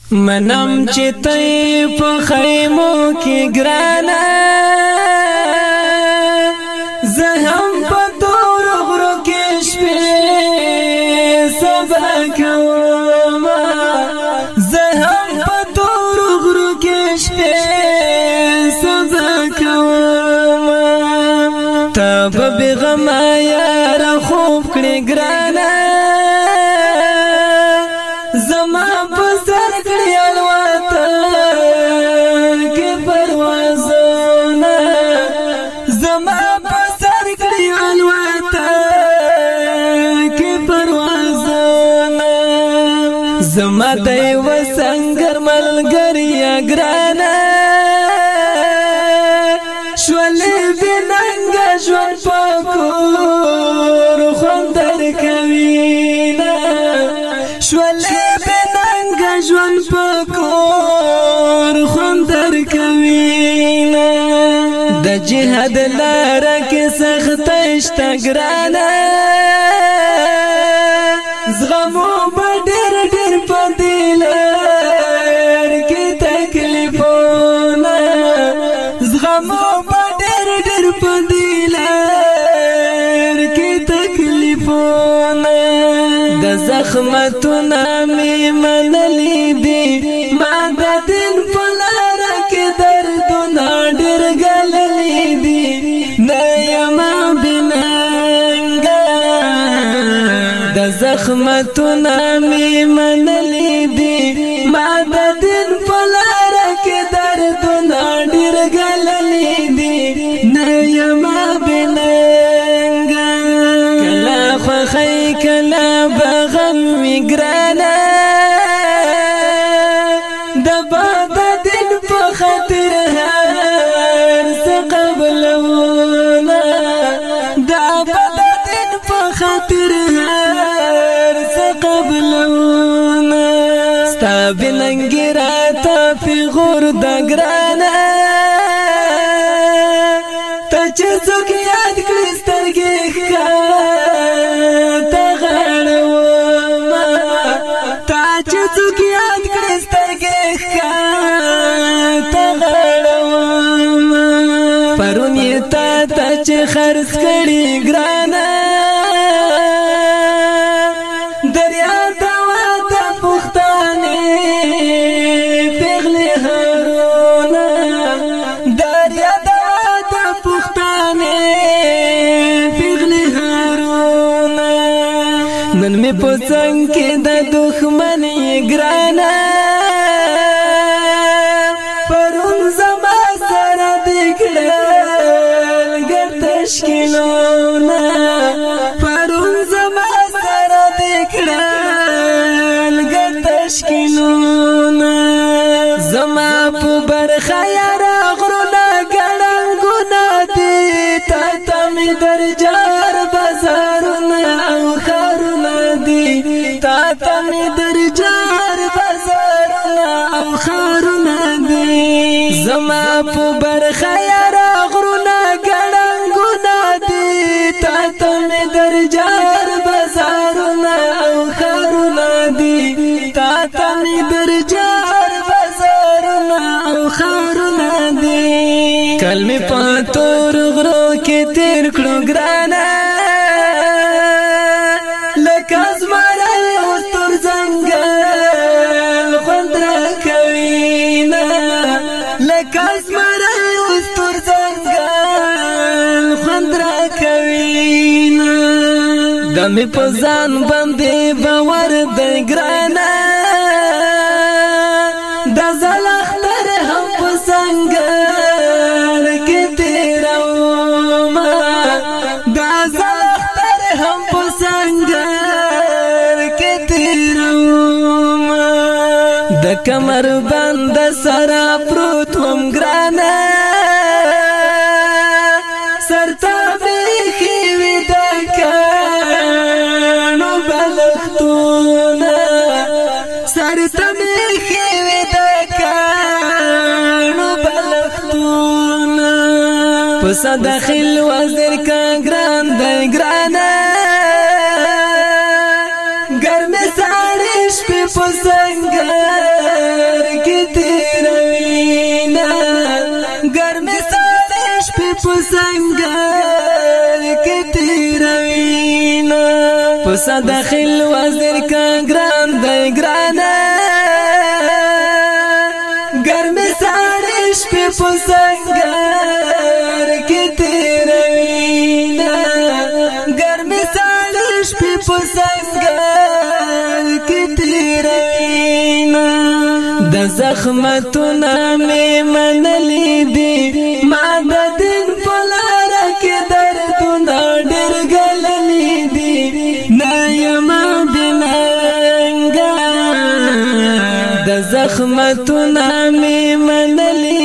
منم چې ته په خیمو کې ګرانه زه هم په تور غرو کې شپې سبا کوم زه هم په تور غرو کې شپې سبا کوم ته به بغما یار خوب کړې ګرانه زما په سر کړی الوتل کې پروازونه زما په سر کړی الوتل کې پروازونه زما د وسنګر ملګری ګرانه شولې بننګ ژوند پکور خوندر کوي شولې بننګ ژوند پکور خوندر کوي د جهاد لار کې سخت شته ګرانه زغمو په ډېر ډېر پدیلر کې تکلیفونه زغمو په ډېر ډېر پدیلر کې تکلیفونه د زخمتونه می منلې دي ما د دین په لار کې دردونه ډېر ګاللې دي نه یم بننګا د زخمتونه می منلې دي ما د دین په لار کې دردونه ډېر ګاللې دي نه یم بننګا کلا خوخی کلا بغم وی ګرانه د باد دین په خاطر هر څه قبلونه د باد دین په خاطر هر څه قبلونه ستا بننګرا ته پیغور د ګرانه ته چې څوک یاد کړي سترګې پرون یې تا چې خرڅ کړي ګرانه دریا دوا د پښتانه پیغلې هارونه دریا دوا د پښتانه پیغلې هارونه نن مې په څنګ کې د دښمن ګرانه تشکیلونه پرون زما سره دکړل ګر تشکیلونه زما په برخه یار غرونه ګړنګونه دي تا می درجار بازارونه او خارونه دي تا می درجار بازارونه او خارونه دي زما په برخه یار غرونه درجار بازارونه او خارونه دي تا می درجار بازارونه او خارونه دي کلمې په تور غرو کې تیر کړو ګرانه لکه زمری اوس تور ځنګل خوند راکوي لکه زمری اوس تور ځنګل خوند راکوي دمې په ځان باندې باور دی ګرانه د زلختر هم په څنګل کې تیرومه د زلختر هم په څنګل کې تیرومه د کمر بند سره پروت وم ګرانه پسا داخل وزیر کا گران دی گرانا گرم سارش پی پسنگا پسنګر کې تیروینا پس داخل وزیر کا ګران دی ګرانه ګرمه ساړې شپې پسنګر کې تیروینا ګرمه ساړې شپې پسنګر کې تیروینا د زخمتونه مې منلې دي ما د دین په لاره کې دردونه ډېر ګاللي دي نه یم بې ننګه د زخمتونه مې منلې